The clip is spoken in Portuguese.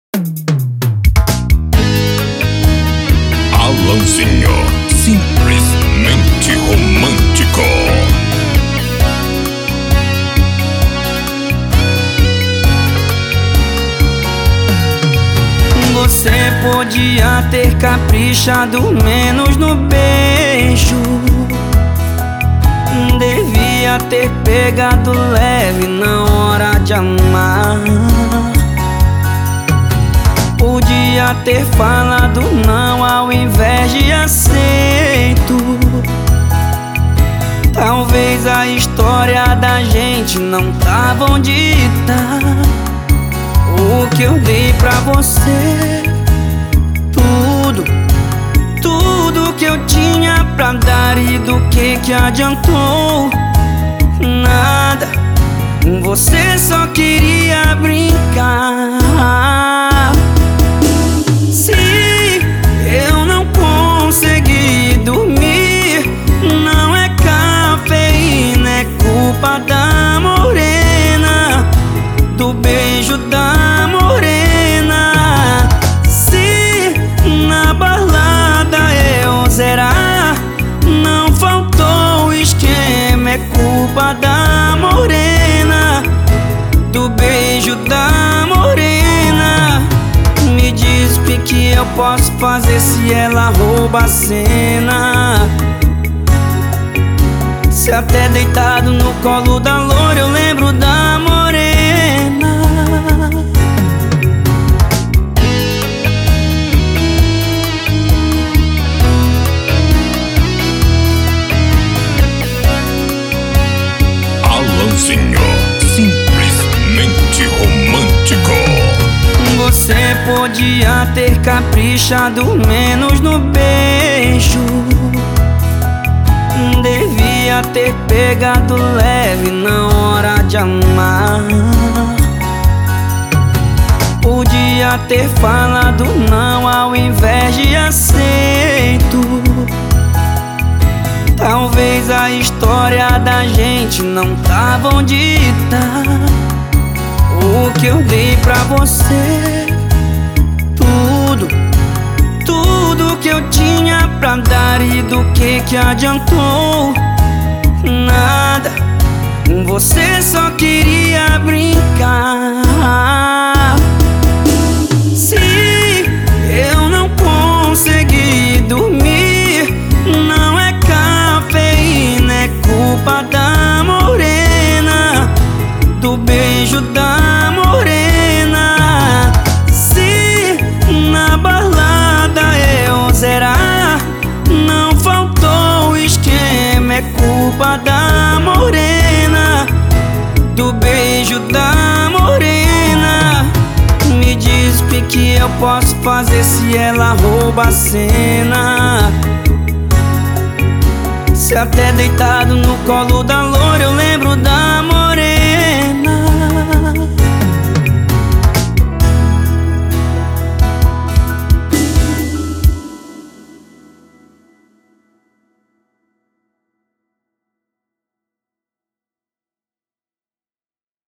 Alanzinho, simplesmente romântico. Você podia ter caprichado menos no beijo, devia ter pegado leve na hora de amar. Podia ter falado não ao invés de aceito. Talvez a história da gente não tava onde tá. O que eu dei pra você, tudo que eu tinha pra dar, e do que adiantou? Nada, você só queria brincar. Se eu não consegui dormir, não é cafeína, é culpa da morena, do beijo da morena. Se na balada eu zerar, não faltou esquema, é culpa da morena, do beijo da morena. Me diz o que eu posso fazer se ela rouba a cena. Se até deitado no colo da loura eu lembro da morena. Alanzinho, simplesmente romântico. Você podia ter caprichado menos no beijo, devia ter pegado leve na hora de amar. Podia ter falado não ao invés de aceito. Talvez a história da gente não tava onde tá. O que eu dei pra você, tudo que eu tinha pra dar, e do que adiantou? Nada, você só queria brincar. Se eu não consegui dormir, não é cafeína, é culpa da morena, do beijo da morena. Se na balada eu zerar, não faltou esquema, é culpa da morena, do beijo da morena. Me diz o que eu posso fazer se ela rouba a cena. Se até deitado no colo da loura eu lembro da morena.